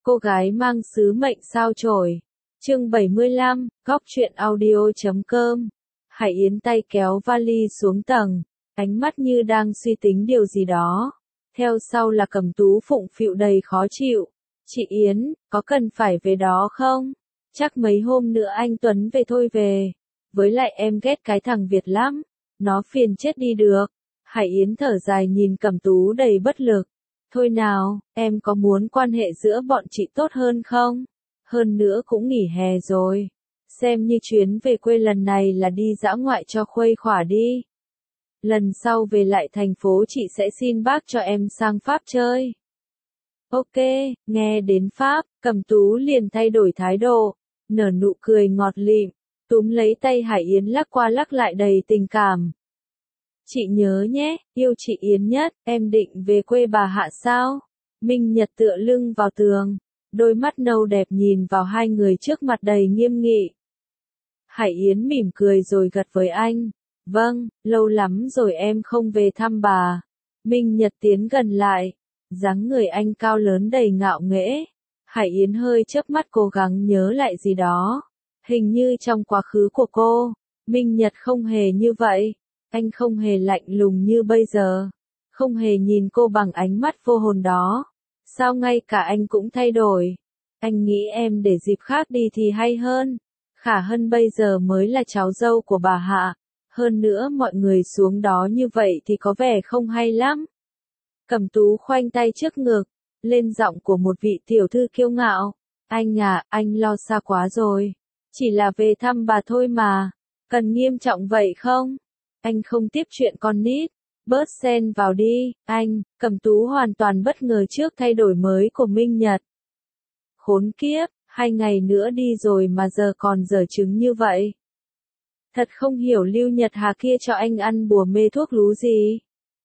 Cô gái mang sứ mệnh sao chổi. Chương 75, góc truyện audio.com. Hải Yến tay kéo vali xuống tầng, ánh mắt như đang suy tính điều gì đó. Theo sau là Cẩm Tú phụng phịu đầy khó chịu. Chị Yến, có cần phải về đó không? Chắc mấy hôm nữa anh Tuấn về thôi về. Với lại em ghét cái thằng Việt lắm. Nó phiền chết đi được. Hải Yến thở dài nhìn Cẩm Tú đầy bất lực. Thôi nào, em có muốn quan hệ giữa bọn chị tốt hơn không? Hơn nữa cũng nghỉ hè rồi. Xem như chuyến về quê lần này là đi dã ngoại cho khuây khỏa đi. Lần sau về lại thành phố chị sẽ xin bác cho em sang Pháp chơi. Ok, nghe đến Pháp, Cẩm Tú liền thay đổi thái độ, nở nụ cười ngọt lịm, túm lấy tay Hải Yến lắc qua lắc lại đầy tình cảm. Chị nhớ nhé, yêu chị Yến nhất, em định về quê bà Hạ sao? Minh Nhật tựa lưng vào tường, đôi mắt nâu đẹp nhìn vào hai người trước mặt đầy nghiêm nghị. Hải Yến mỉm cười rồi gật với anh. Vâng, lâu lắm rồi em không về thăm bà. Minh Nhật tiến gần lại, dáng người anh cao lớn đầy ngạo nghễ. Hải Yến hơi chớp mắt cố gắng nhớ lại gì đó. Hình như trong quá khứ của cô, Minh Nhật không hề như vậy. Anh không hề lạnh lùng như bây giờ. Không hề nhìn cô bằng ánh mắt vô hồn đó. Sao ngay cả anh cũng thay đổi? Anh nghĩ em để dịp khác đi thì hay hơn. Khả Hân bây giờ mới là cháu dâu của bà Hạ. Hơn nữa mọi người xuống đó như vậy thì có vẻ không hay lắm. Cẩm Tú khoanh tay trước ngực, lên giọng của một vị tiểu thư kiêu ngạo. Anh à, anh lo xa quá rồi. Chỉ là về thăm bà thôi mà. Cần nghiêm trọng vậy không? Anh không tiếp chuyện con nít. Bớt xen vào đi, anh. Cẩm Tú hoàn toàn bất ngờ trước thay đổi mới của Minh Nhật. Khốn kiếp, 2 ngày nữa đi rồi mà giờ còn dở chứng như vậy. Thật không hiểu Lưu Nhật Hà kia cho anh ăn bùa mê thuốc lú gì.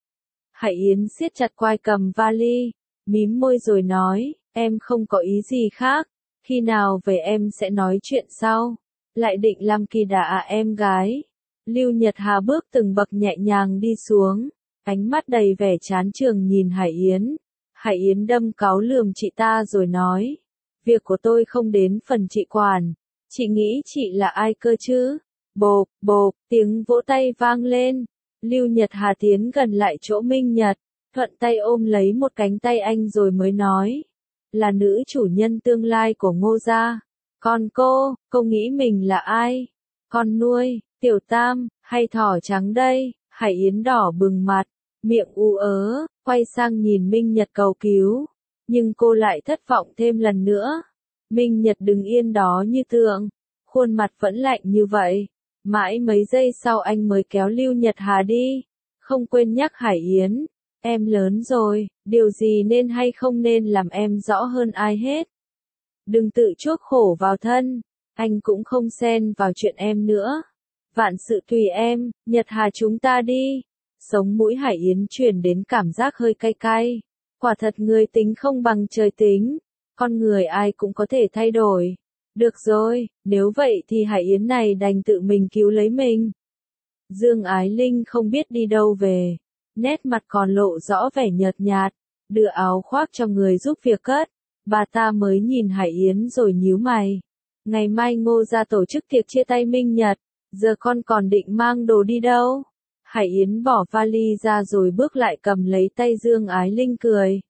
Hải Yến siết chặt quai cầm vali, mím môi rồi nói, em không có ý gì khác, khi nào về em sẽ nói chuyện sau. Lại định làm kỳ đà à em gái. Lưu Nhật Hà bước từng bậc nhẹ nhàng đi xuống, ánh mắt đầy vẻ chán chường nhìn Hải Yến. Hải Yến đâm cáu lườm chị ta rồi nói, việc của tôi không đến phần chị quản, chị nghĩ chị là ai cơ chứ? Bộp, bộp, tiếng vỗ tay vang lên. Lưu Nhật Hà tiến gần lại chỗ Minh Nhật, thuận tay ôm lấy một cánh tay anh rồi mới nói, là nữ chủ nhân tương lai của Ngô gia. Còn cô nghĩ mình là ai? Con nuôi, Tiểu Tam, hay thỏ trắng đây? Hải Yến đỏ bừng mặt, miệng ú ớ, quay sang nhìn Minh Nhật cầu cứu. Nhưng cô lại thất vọng thêm lần nữa. Minh Nhật đứng yên đó như tượng, khuôn mặt vẫn lạnh như vậy. Mãi mấy giây sau anh mới kéo Lưu Nhật Hà đi, không quên nhắc Hải Yến, em lớn rồi, điều gì nên hay không nên làm em rõ hơn ai hết. Đừng tự chuốc khổ vào thân, anh cũng không xen vào chuyện em nữa. Vạn sự tùy em, Nhật Hà chúng ta đi. Sống mũi Hải Yến truyền đến cảm giác hơi cay cay. Quả thật người tính không bằng trời tính, con người ai cũng có thể thay đổi. Được rồi, nếu vậy thì Hải Yến này đành tự mình cứu lấy mình. Dương Ái Linh không biết đi đâu về, nét mặt còn lộ rõ vẻ nhợt nhạt, đưa áo khoác cho người giúp việc cất. Bà ta mới nhìn Hải Yến rồi nhíu mày. Ngày mai Ngô gia tổ chức tiệc chia tay Minh Nhật, giờ con còn định mang đồ đi đâu? Hải Yến bỏ vali ra rồi bước lại cầm lấy tay Dương Ái Linh cười.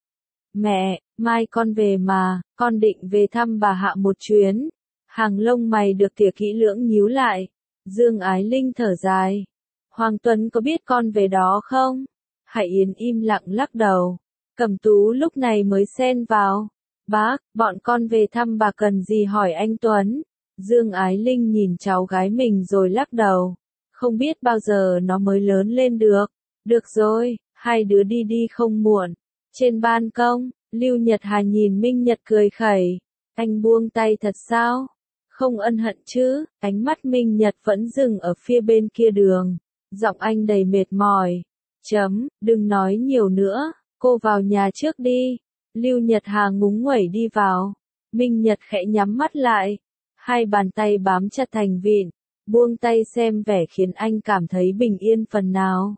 Mẹ, mai con về mà, con định về thăm bà Hạ một chuyến. Hàng lông mày được tỉa kỹ lưỡng nhíu lại. Dương Ái Linh thở dài. Hoàng Tuấn có biết con về đó không? Hải Yến im lặng lắc đầu. Cẩm Tú lúc này mới xen vào. Bác, bọn con về thăm bà cần gì hỏi anh Tuấn? Dương Ái Linh nhìn cháu gái mình rồi lắc đầu. Không biết bao giờ nó mới lớn lên được. Được rồi, hai đứa đi đi không muộn. Trên ban công, Lưu Nhật Hà nhìn Minh Nhật cười khẩy. Anh buông tay thật sao? Không ân hận chứ? Ánh mắt Minh Nhật vẫn dừng ở phía bên kia đường. Giọng anh đầy mệt mỏi. Đừng nói nhiều nữa, cô vào nhà trước đi. Lưu Nhật Hà ngúng nguẩy đi vào. Minh Nhật khẽ nhắm mắt lại. Hai bàn tay bám chặt thành vịn. Buông tay xem vẻ khiến anh cảm thấy bình yên phần nào.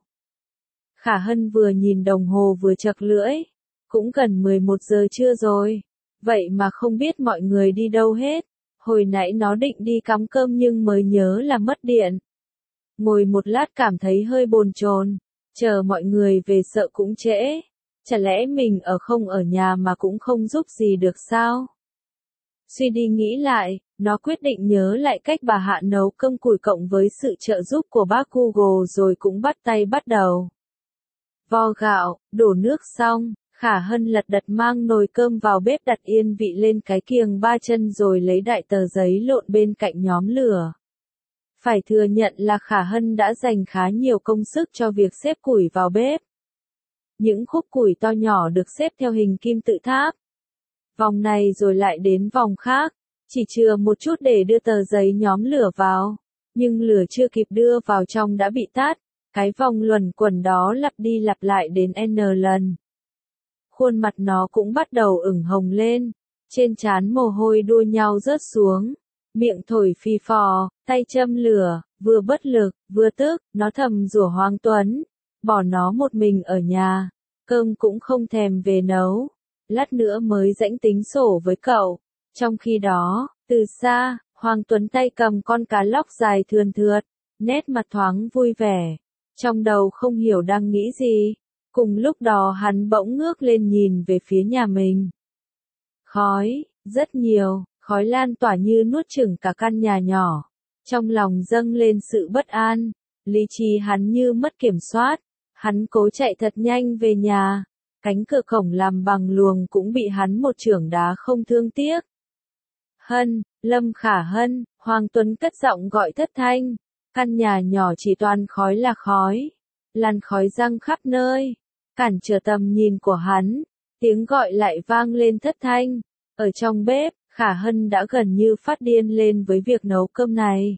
Khả Hân vừa nhìn đồng hồ vừa chật lưỡi. Cũng gần 11 giờ trưa rồi. vậy mà không biết mọi người đi đâu hết. Hồi nãy nó định đi cắm cơm nhưng mới nhớ là mất điện. Ngồi một lát cảm thấy hơi bồn chồn, chờ mọi người về sợ cũng trễ. Chả lẽ mình không ở nhà mà cũng không giúp gì được sao? Suy đi nghĩ lại, nó quyết định nhớ lại cách bà Hạ nấu cơm củi cộng với sự trợ giúp của bác Google rồi cũng bắt tay bắt đầu. Vo gạo, đổ nước xong, Khả Hân lật đật mang nồi cơm vào bếp đặt yên vị lên cái kiềng 3 chân rồi lấy đại tờ giấy lộn bên cạnh nhóm lửa. Phải thừa nhận là Khả Hân đã dành khá nhiều công sức cho việc xếp củi vào bếp. Những khúc củi to nhỏ được xếp theo hình kim tự tháp. Vòng này rồi lại đến vòng khác, chỉ chừa một chút để đưa tờ giấy nhóm lửa vào. Nhưng lửa chưa kịp đưa vào trong đã bị tắt, cái vòng luẩn quẩn đó lặp đi lặp lại đến N lần. Khuôn mặt nó cũng bắt đầu ửng hồng lên, trên trán mồ hôi đua nhau rớt xuống, miệng thổi phì phò, tay châm lửa, vừa bất lực, vừa tức, nó thầm rủa Hoàng Tuấn, bỏ nó một mình ở nhà, cơm cũng không thèm về nấu, lát nữa mới rãnh tính sổ với cậu. Trong khi đó, từ xa, Hoàng Tuấn tay cầm con cá lóc dài thườn thượt, nét mặt thoáng vui vẻ, trong đầu không hiểu đang nghĩ gì. Cùng lúc đó hắn bỗng ngước lên nhìn về phía nhà mình. Khói, rất nhiều, khói lan tỏa như nuốt chửng cả căn nhà nhỏ. Trong lòng dâng lên sự bất an, lý trí hắn như mất kiểm soát. Hắn cố chạy thật nhanh về nhà. Cánh cửa cổng làm bằng luồng cũng bị hắn một chưởng đá không thương tiếc. Hân, Lâm Khả Hân, Hoàng Tuấn cất giọng gọi thất thanh. Căn nhà nhỏ chỉ toàn khói là khói. Làn khói giăng khắp nơi. Cản trở tầm nhìn của hắn, tiếng gọi lại vang lên thất thanh. Ở trong bếp, Khả Hân đã gần như phát điên lên với việc nấu cơm này.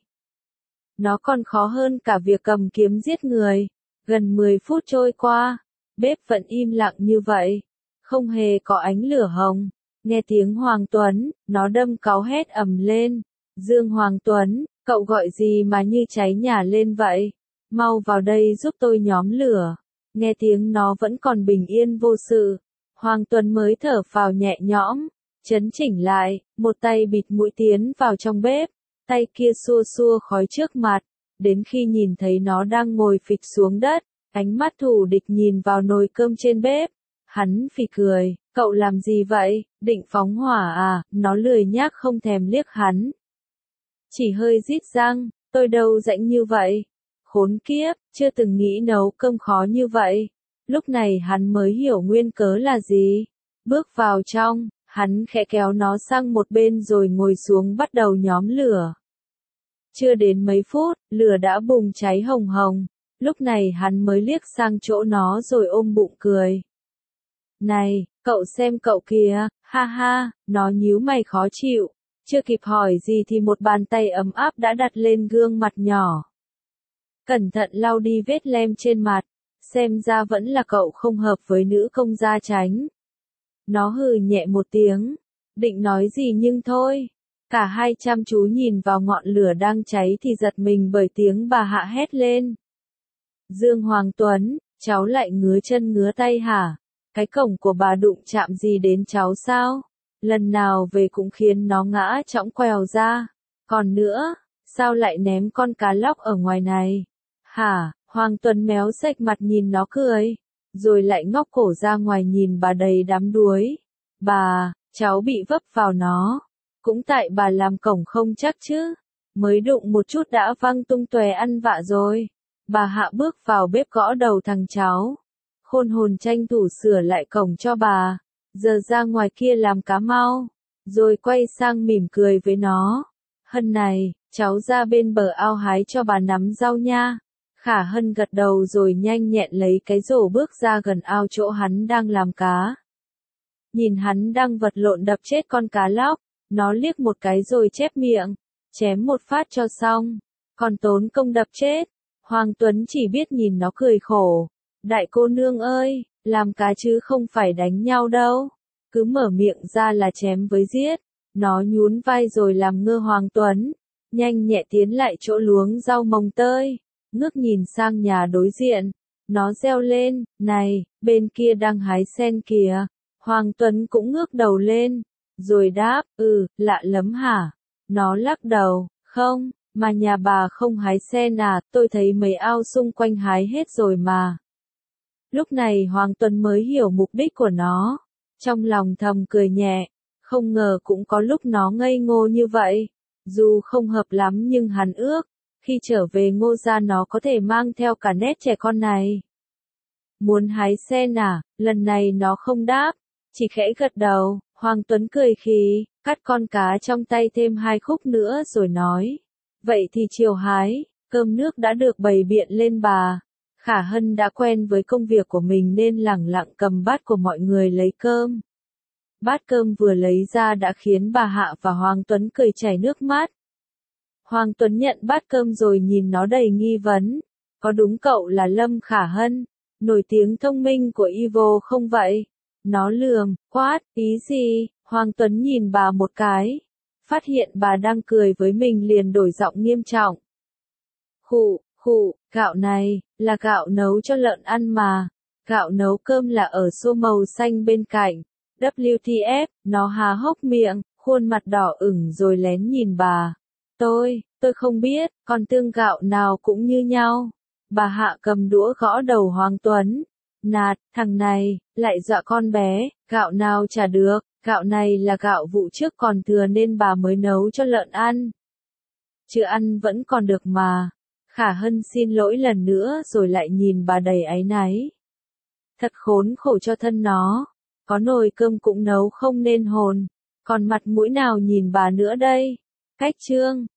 Nó còn khó hơn cả việc cầm kiếm giết người. Gần 10 phút trôi qua, bếp vẫn im lặng như vậy, không hề có ánh lửa hồng. Nghe tiếng Hoàng Tuấn, nó đâm cáu hét ầm lên. Dương Hoàng Tuấn, cậu gọi gì mà như cháy nhà lên vậy? Mau vào đây giúp tôi nhóm lửa. Nghe tiếng nó vẫn còn bình yên vô sự. Hoàng Tuấn mới thở phào nhẹ nhõm, chấn chỉnh lại, một tay bịt mũi tiến vào trong bếp, tay kia xua xua khói trước mặt, đến khi nhìn thấy nó đang ngồi phịch xuống đất, ánh mắt thù địch nhìn vào nồi cơm trên bếp. Hắn phì cười, cậu làm gì vậy, định phóng hỏa à, nó lười nhác không thèm liếc hắn. Chỉ hơi rít răng, tôi đâu rãnh như vậy. Khốn kiếp, chưa từng nghĩ nấu cơm khó như vậy. Lúc này hắn mới hiểu nguyên cớ là gì. Bước vào trong, hắn khẽ kéo nó sang một bên rồi ngồi xuống bắt đầu nhóm lửa. Chưa đến mấy phút, lửa đã bùng cháy hồng hồng. Lúc này hắn mới liếc sang chỗ nó rồi ôm bụng cười. Này, cậu xem cậu kìa, ha ha, nó nhíu mày khó chịu. Chưa kịp hỏi gì thì một bàn tay ấm áp đã đặt lên gương mặt nhỏ. Cẩn thận lau đi vết lem trên mặt, xem ra vẫn là cậu không hợp với nữ công gia chánh. Nó hừ nhẹ một tiếng, định nói gì nhưng thôi. Cả hai chăm chú nhìn vào ngọn lửa đang cháy thì giật mình bởi tiếng bà Hạ hét lên. Dương Hoàng Tuấn, cháu lại ngứa chân ngứa tay hả? Cái cổng của bà đụng chạm gì đến cháu sao? Lần nào về cũng khiến nó ngã chõng quèo ra. Còn nữa, sao lại ném con cá lóc ở ngoài này? Hả? Hoàng Tuấn méo sạch mặt nhìn nó cười, rồi lại ngóc cổ ra ngoài nhìn bà đầy đắm đuối. Bà, cháu bị vấp vào nó. Cũng tại bà làm cổng không chắc chứ. Mới đụng một chút đã văng tung tóe ăn vạ rồi. Bà Hạ bước vào bếp gõ đầu thằng cháu. Khôn hồn tranh thủ sửa lại cổng cho bà. Giờ ra ngoài kia làm cá mau. Rồi quay sang mỉm cười với nó. Hân này, cháu ra bên bờ ao hái cho bà nắm rau nha. Khả Hân gật đầu rồi nhanh nhẹn lấy cái rổ bước ra gần ao chỗ hắn đang làm cá. Nhìn hắn đang vật lộn đập chết con cá lóc, nó liếc một cái rồi chép miệng, chém một phát cho xong, còn tốn công đập chết. Hoàng Tuấn chỉ biết nhìn nó cười khổ. Đại cô nương ơi, làm cá chứ không phải đánh nhau đâu. Cứ mở miệng ra là chém với giết. Nó nhún vai rồi làm ngơ Hoàng Tuấn, nhanh nhẹ tiến lại chỗ luống rau mồng tơi. Ngước nhìn sang nhà đối diện, nó reo lên, này, bên kia đang hái sen kìa. Hoàng Tuấn cũng ngước đầu lên, Rồi đáp, lạ lắm hả? Nó lắc đầu, không, mà nhà bà không hái sen à, tôi thấy mấy ao xung quanh hái hết rồi mà. Lúc này Hoàng Tuấn mới hiểu mục đích của nó, trong lòng thầm cười nhẹ, không ngờ cũng có lúc nó ngây ngô như vậy. Dù không hợp lắm nhưng hắn ước, khi trở về Ngô gia nó có thể mang theo cả nét trẻ con này. Muốn hái sen à, lần này nó không đáp, chỉ khẽ gật đầu. Hoàng Tuấn cười khì, cắt con cá trong tay thêm 2 khúc nữa rồi nói. Vậy thì chiều hái, cơm nước đã được bày biện lên bà. Khả Hân đã quen với công việc của mình nên lẳng lặng cầm bát của mọi người lấy cơm. Bát cơm vừa lấy ra đã khiến bà Hạ và Hoàng Tuấn cười chảy nước mắt. Hoàng Tuấn nhận bát cơm rồi nhìn nó đầy nghi vấn. Có đúng cậu là Lâm Khả Hân, nổi tiếng thông minh của Evo không vậy? Nó lườm, quát, ý gì? Hoàng Tuấn nhìn bà một cái. Phát hiện bà đang cười với mình liền đổi giọng nghiêm trọng. Khụ, gạo này, là gạo nấu cho lợn ăn mà. Gạo nấu cơm là ở xô màu xanh bên cạnh. WTF, nó há hốc miệng, khuôn mặt đỏ ửng rồi lén nhìn bà. Tôi không biết, còn tương gạo nào cũng như nhau. Bà Hạ cầm đũa gõ đầu Hoàng Tuấn. Nạt, thằng này, lại dọa con bé, gạo nào chả được, gạo này là gạo vụ trước còn thừa nên bà mới nấu cho lợn ăn. Chứ ăn vẫn còn được mà. Khả Hân xin lỗi lần nữa rồi lại nhìn bà đầy áy náy. Thật khốn khổ cho thân nó, có nồi cơm cũng nấu không nên hồn, còn mặt mũi nào nhìn bà nữa đây. Cách chương